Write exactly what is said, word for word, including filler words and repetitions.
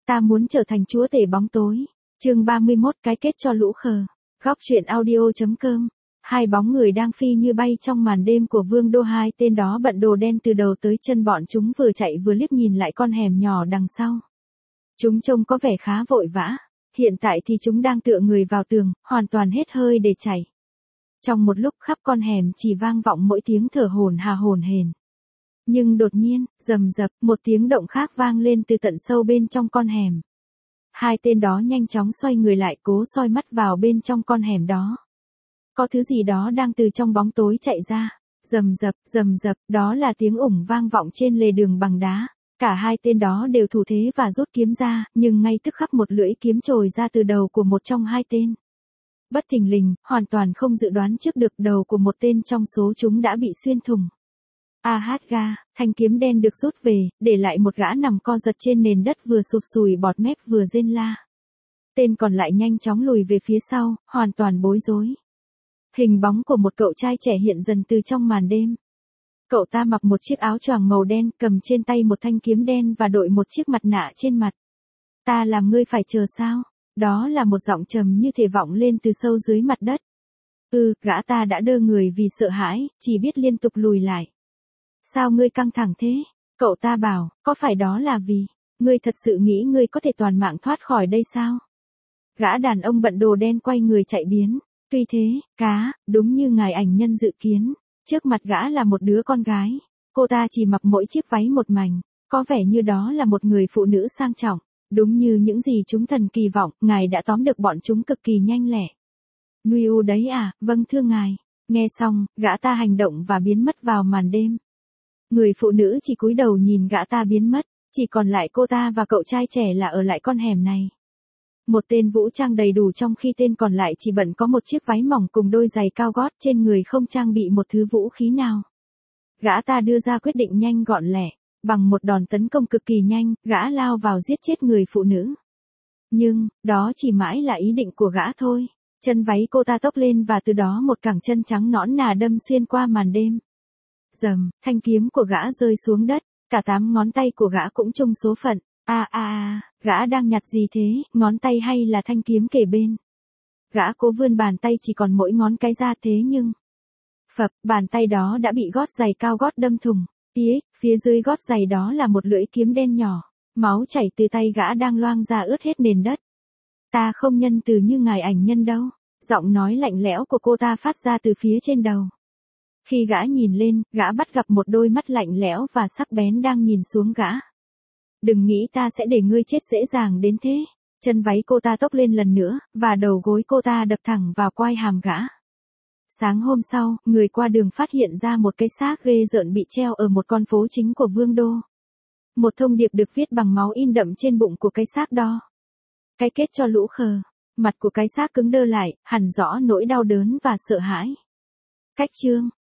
Ta muốn trở thành chúa tể bóng tối. Chương ba mươi mốt cái kết cho lũ khờ. Góc truyện audio.com. Hai bóng người đang phi như bay trong màn đêm của vương đô, hai tên đó bận đồ đen từ đầu tới chân, bọn chúng vừa chạy vừa liếc nhìn lại con hẻm nhỏ đằng sau. Chúng trông có vẻ khá vội vã, hiện tại thì chúng đang tựa người vào tường, hoàn toàn hết hơi để chạy. Trong một lúc khắp con hẻm chỉ vang vọng mỗi tiếng thở hổn hà hổn hển. Nhưng đột nhiên, rầm rập, một tiếng động khác vang lên từ tận sâu bên trong con hẻm. Hai tên đó nhanh chóng xoay người lại, cố soi mắt vào bên trong con hẻm đó. Có thứ gì đó đang từ trong bóng tối chạy ra. Rầm rập, rầm rập, đó là tiếng ủng vang vọng trên lề đường bằng đá. Cả hai tên đó đều thủ thế và rút kiếm ra, nhưng ngay tức khắc một lưỡi kiếm chồi ra từ đầu của một trong hai tên. Bất thình lình, hoàn toàn không dự đoán trước được, đầu của một tên trong số chúng đã bị xuyên thủng. A hát ga, thanh kiếm đen được rút về, để lại một gã nằm co giật trên nền đất, vừa sụt sùi bọt mép vừa rên la. Tên còn lại nhanh chóng lùi về phía sau, hoàn toàn bối rối. Hình bóng của một cậu trai trẻ hiện dần từ trong màn đêm. Cậu ta mặc một chiếc áo choàng màu đen, cầm trên tay một thanh kiếm đen và đội một chiếc mặt nạ trên mặt. Ta làm ngươi phải chờ sao? Đó là một giọng trầm như thể vọng lên từ sâu dưới mặt đất. Ừ, gã ta đã đơ người vì sợ hãi, chỉ biết liên tục lùi lại. Sao ngươi căng thẳng thế? Cậu ta bảo, có phải đó là vì ngươi thật sự nghĩ ngươi có thể toàn mạng thoát khỏi đây sao? Gã đàn ông bận đồ đen quay người chạy biến. Tuy thế, cá, đúng như ngài ảnh nhân dự kiến, trước mặt gã là một đứa con gái. Cô ta chỉ mặc mỗi chiếc váy một mảnh, có vẻ như đó là một người phụ nữ sang trọng. Đúng như những gì chúng thần kỳ vọng, ngài đã tóm được bọn chúng cực kỳ nhanh lẹ. Nuôi u đấy à, vâng thưa ngài. Nghe xong, gã ta hành động và biến mất vào màn đêm. Người phụ nữ chỉ cúi đầu nhìn gã ta biến mất, chỉ còn lại cô ta và cậu trai trẻ là ở lại con hẻm này. Một tên vũ trang đầy đủ, trong khi tên còn lại chỉ bận có một chiếc váy mỏng cùng đôi giày cao gót, trên người không trang bị một thứ vũ khí nào. Gã ta đưa ra quyết định nhanh gọn lẹ, bằng một đòn tấn công cực kỳ nhanh, gã lao vào giết chết người phụ nữ. Nhưng, đó chỉ mãi là ý định của gã thôi. Chân váy cô ta tốc lên và từ đó một cẳng chân trắng nõn nà đâm xuyên qua màn đêm. Rầm, thanh kiếm của gã rơi xuống đất, cả tám ngón tay của gã cũng chung số phận. A a a, gã đang nhặt gì thế, ngón tay hay là thanh kiếm kề bên? Gã cố vươn bàn tay, chỉ còn mỗi ngón cái ra, thế nhưng phập, bàn tay đó đã bị gót giày cao gót đâm thủng. Tía, phía dưới gót giày đó là một lưỡi kiếm đen nhỏ, máu chảy từ tay gã đang loang ra ướt hết nền đất. Ta không nhân từ như ngài ảnh nhân đâu. Giọng nói lạnh lẽo của cô ta phát ra từ phía trên đầu. Khi gã nhìn lên, gã bắt gặp một đôi mắt lạnh lẽo và sắc bén đang nhìn xuống gã. Đừng nghĩ ta sẽ để ngươi chết dễ dàng đến thế. Chân váy cô ta tốc lên lần nữa, và đầu gối cô ta đập thẳng vào quai hàm gã. Sáng hôm sau, người qua đường phát hiện ra một cái xác ghê rợn bị treo ở một con phố chính của vương đô. Một thông điệp được viết bằng máu in đậm trên bụng của cái xác đó. Cái kết cho lũ khờ. Mặt của cái xác cứng đơ lại, hằn rõ nỗi đau đớn và sợ hãi. Cách chương